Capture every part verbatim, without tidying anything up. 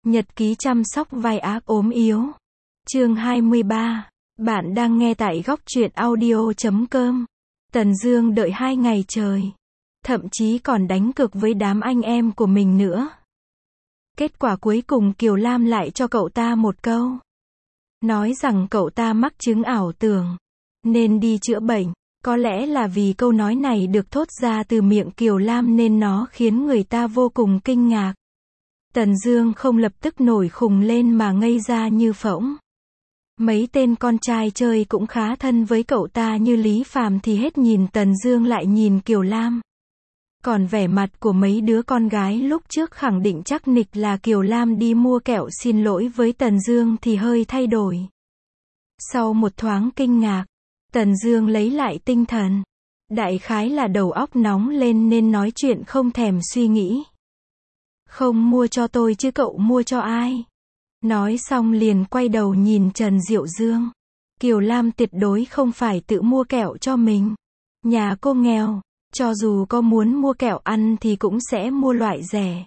Nhật ký chăm sóc vai ác ốm yếu. Chương hai mươi ba. Bạn đang nghe tại góc truyện audio chấm com. Tần Dương đợi hai ngày trời. Thậm chí còn đánh cược với đám anh em của mình nữa. Kết quả cuối cùng Kiều Lam lại cho cậu ta một câu. Nói rằng cậu ta mắc chứng ảo tưởng. Nên đi chữa bệnh. Có lẽ là vì câu nói này được thốt ra từ miệng Kiều Lam nên nó khiến người ta vô cùng kinh ngạc. Tần Dương không lập tức nổi khùng lên mà ngây ra như phỗng. Mấy tên con trai chơi cũng khá thân với cậu ta như Lý Phàm thì hết nhìn Tần Dương lại nhìn Kiều Lam. Còn vẻ mặt của mấy đứa con gái lúc trước khẳng định chắc nịch là Kiều Lam đi mua kẹo xin lỗi với Tần Dương thì hơi thay đổi. Sau một thoáng kinh ngạc, Tần Dương lấy lại tinh thần. Đại khái là đầu óc nóng lên nên nói chuyện không thèm suy nghĩ. Không mua cho tôi chứ cậu mua cho ai? Nói xong liền quay đầu nhìn Trần Diệu Dương. Kiều Lam tuyệt đối không phải tự mua kẹo cho mình. Nhà cô nghèo, cho dù có muốn mua kẹo ăn thì cũng sẽ mua loại rẻ.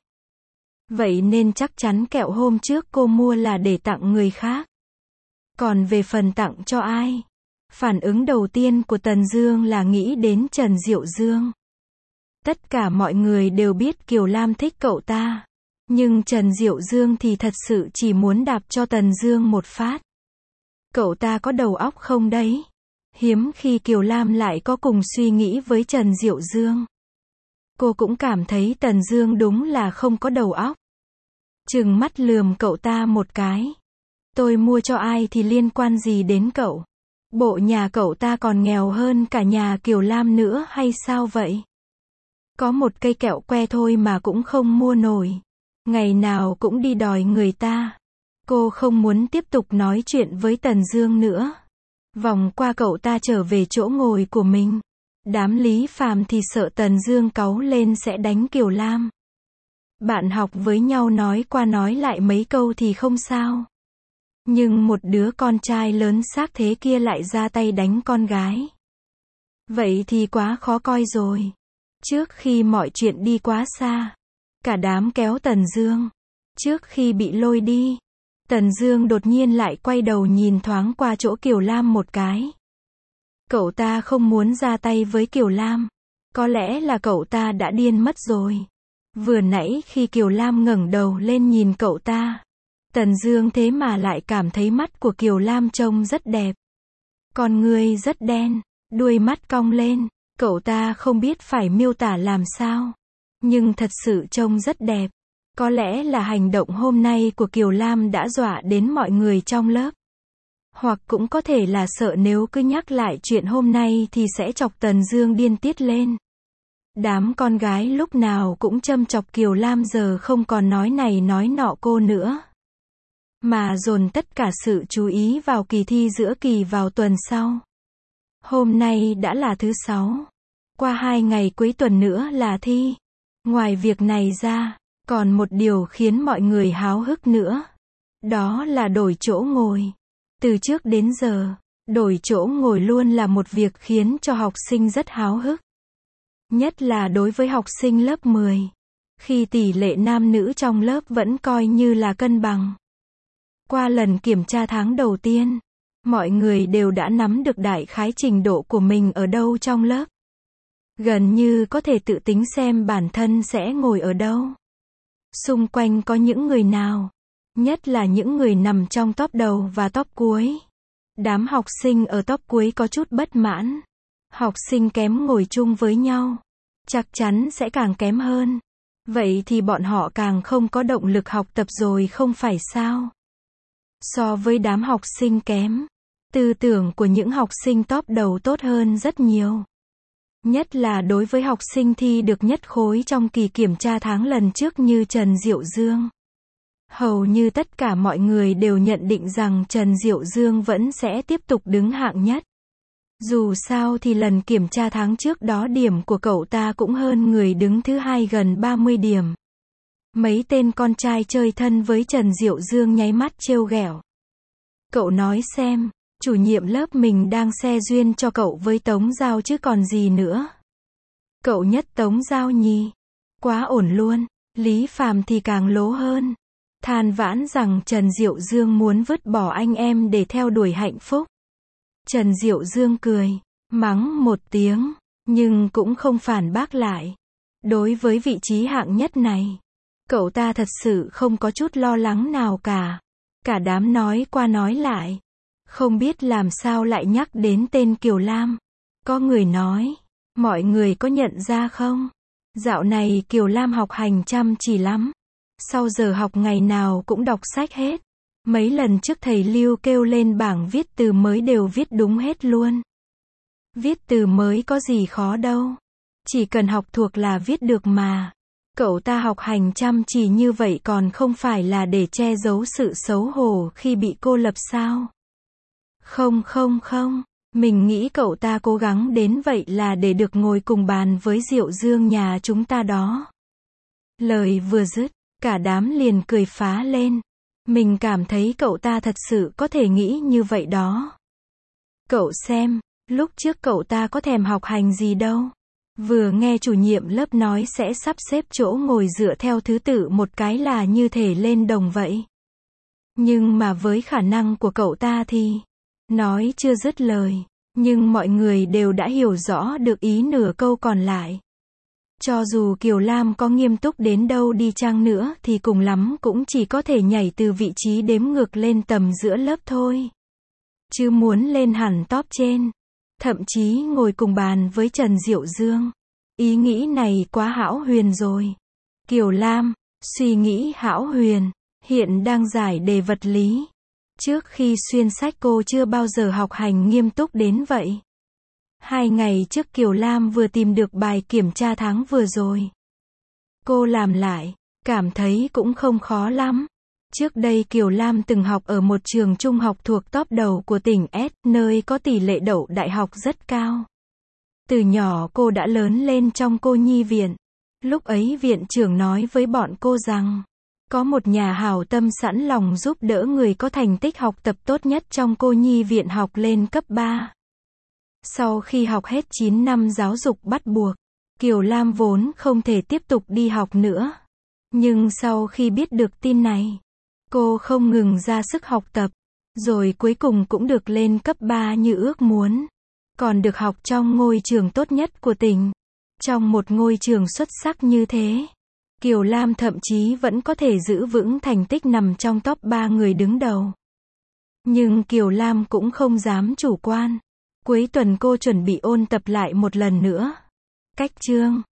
Vậy nên chắc chắn kẹo hôm trước cô mua là để tặng người khác. Còn về phần tặng cho ai? Phản ứng đầu tiên của Tần Dương là nghĩ đến Trần Diệu Dương. Tất cả mọi người đều biết Kiều Lam thích cậu ta. Nhưng Trần Diệu Dương thì thật sự chỉ muốn đạp cho Tần Dương một phát. Cậu ta có đầu óc không đấy? Hiếm khi Kiều Lam lại có cùng suy nghĩ với Trần Diệu Dương. Cô cũng cảm thấy Tần Dương đúng là không có đầu óc. Trừng mắt lườm cậu ta một cái. Tôi mua cho ai thì liên quan gì đến cậu? Bộ nhà cậu ta còn nghèo hơn cả nhà Kiều Lam nữa hay sao vậy? Có một cây kẹo que thôi mà cũng không mua nổi. Ngày nào cũng đi đòi người ta. Cô không muốn tiếp tục nói chuyện với Tần Dương nữa. Vòng qua cậu ta trở về chỗ ngồi của mình. Đám Lý Phàm thì sợ Tần Dương cáu lên sẽ đánh Kiều Lam. Bạn học với nhau nói qua nói lại mấy câu thì không sao. Nhưng một đứa con trai lớn xác thế kia lại ra tay đánh con gái. Vậy thì quá khó coi rồi. Trước khi mọi chuyện đi quá xa, cả đám kéo Tần Dương. Trước khi bị lôi đi, Tần Dương đột nhiên lại quay đầu nhìn thoáng qua chỗ Kiều Lam một cái. Cậu ta không muốn ra tay với Kiều Lam. Có lẽ là cậu ta đã điên mất rồi. Vừa nãy khi Kiều Lam ngẩng đầu lên nhìn cậu ta, Tần Dương thế mà lại cảm thấy mắt của Kiều Lam trông rất đẹp. Con ngươi rất đen, đuôi mắt cong lên. Cậu ta không biết phải miêu tả làm sao. Nhưng thật sự trông rất đẹp. Có lẽ là hành động hôm nay của Kiều Lam đã dọa đến mọi người trong lớp. Hoặc cũng có thể là sợ nếu cứ nhắc lại chuyện hôm nay thì sẽ chọc Tần Dương điên tiết lên. Đám con gái lúc nào cũng châm chọc Kiều Lam giờ không còn nói này nói nọ cô nữa. Mà dồn tất cả sự chú ý vào kỳ thi giữa kỳ vào tuần sau. Hôm nay đã là thứ sáu. Qua hai ngày cuối tuần nữa là thi. Ngoài việc này ra, còn một điều khiến mọi người háo hức nữa. Đó là đổi chỗ ngồi. Từ trước đến giờ, đổi chỗ ngồi luôn là một việc khiến cho học sinh rất háo hức. Nhất là đối với học sinh lớp mười. Khi tỷ lệ nam nữ trong lớp vẫn coi như là cân bằng. Qua lần kiểm tra tháng đầu tiên, mọi người đều đã nắm được đại khái trình độ của mình ở đâu trong lớp. Gần như có thể tự tính xem bản thân sẽ ngồi ở đâu. Xung quanh có những người nào, nhất là những người nằm trong top đầu và top cuối. Đám học sinh ở top cuối có chút bất mãn. Học sinh kém ngồi chung với nhau, chắc chắn sẽ càng kém hơn. Vậy thì bọn họ càng không có động lực học tập rồi không phải sao? So với đám học sinh kém, tư tưởng của những học sinh top đầu tốt hơn rất nhiều. Nhất là đối với học sinh thi được nhất khối trong kỳ kiểm tra tháng lần trước như Trần Diệu Dương. Hầu như tất cả mọi người đều nhận định rằng Trần Diệu Dương vẫn sẽ tiếp tục đứng hạng nhất. Dù sao thì lần kiểm tra tháng trước đó điểm của cậu ta cũng hơn người đứng thứ hai gần ba mươi điểm. Mấy tên con trai chơi thân với Trần Diệu Dương nháy mắt trêu ghẹo. Cậu nói xem, chủ nhiệm lớp mình đang xe duyên cho cậu với Tống Giao chứ còn gì nữa. Cậu nhất Tống Giao nhì. Quá ổn luôn. Lý Phàm thì càng lố hơn. than vãn rằng Trần Diệu Dương muốn vứt bỏ anh em để theo đuổi hạnh phúc. Trần Diệu Dương cười, mắng một tiếng, nhưng cũng không phản bác lại. Đối với vị trí hạng nhất này, cậu ta thật sự không có chút lo lắng nào cả. Cả đám nói qua nói lại, không biết làm sao lại nhắc đến tên Kiều Lam. Có người nói, mọi người có nhận ra không? Dạo này Kiều Lam học hành chăm chỉ lắm. Sau giờ học ngày nào cũng đọc sách hết. Mấy lần trước thầy Lưu kêu lên bảng viết từ mới đều viết đúng hết luôn. Viết từ mới có gì khó đâu. Chỉ cần học thuộc là viết được mà. Cậu ta học hành chăm chỉ như vậy còn không phải là để che giấu sự xấu hổ khi bị cô lập sao? Không không không, mình nghĩ cậu ta cố gắng đến vậy là để được ngồi cùng bàn với Diệu Dương nhà chúng ta đó. Lời vừa dứt, cả đám liền cười phá lên. Mình cảm thấy cậu ta thật sự có thể nghĩ như vậy đó. Cậu xem, lúc trước cậu ta có thèm học hành gì đâu. Vừa nghe chủ nhiệm lớp nói sẽ sắp xếp chỗ ngồi dựa theo thứ tự một cái là như thể lên đồng vậy. Nhưng mà với khả năng của cậu ta thì, nói chưa dứt lời, nhưng mọi người đều đã hiểu rõ được ý nửa câu còn lại. Cho dù Kiều Lam có nghiêm túc đến đâu đi chăng nữa thì cùng lắm cũng chỉ có thể nhảy từ vị trí đếm ngược lên tầm giữa lớp thôi. Chứ muốn lên hẳn top trên. Thậm chí ngồi cùng bàn với Trần Diệu Dương. Ý nghĩ này quá hão huyền rồi. Kiều Lam, suy nghĩ hão huyền, hiện đang giải đề vật lý. Trước khi xuyên sách cô chưa bao giờ học hành nghiêm túc đến vậy. Hai ngày trước Kiều Lam vừa tìm được bài kiểm tra tháng vừa rồi. Cô làm lại, cảm thấy cũng không khó lắm. Trước đây Kiều Lam từng học ở một trường trung học thuộc top đầu của tỉnh S, nơi có tỷ lệ đậu đại học rất cao. Từ nhỏ cô đã lớn lên trong cô nhi viện. Lúc ấy viện trưởng nói với bọn cô rằng, có một nhà hảo tâm sẵn lòng giúp đỡ người có thành tích học tập tốt nhất trong cô nhi viện học lên cấp ba. Sau khi học hết chín năm giáo dục bắt buộc, Kiều Lam vốn không thể tiếp tục đi học nữa. Nhưng sau khi biết được tin này, cô không ngừng ra sức học tập, rồi cuối cùng cũng được lên cấp ba như ước muốn. Còn được học trong ngôi trường tốt nhất của tỉnh. Trong một ngôi trường xuất sắc như thế, Kiều Lam thậm chí vẫn có thể giữ vững thành tích nằm trong top ba người đứng đầu. Nhưng Kiều Lam cũng không dám chủ quan. Cuối tuần cô chuẩn bị ôn tập lại một lần nữa. Cách chương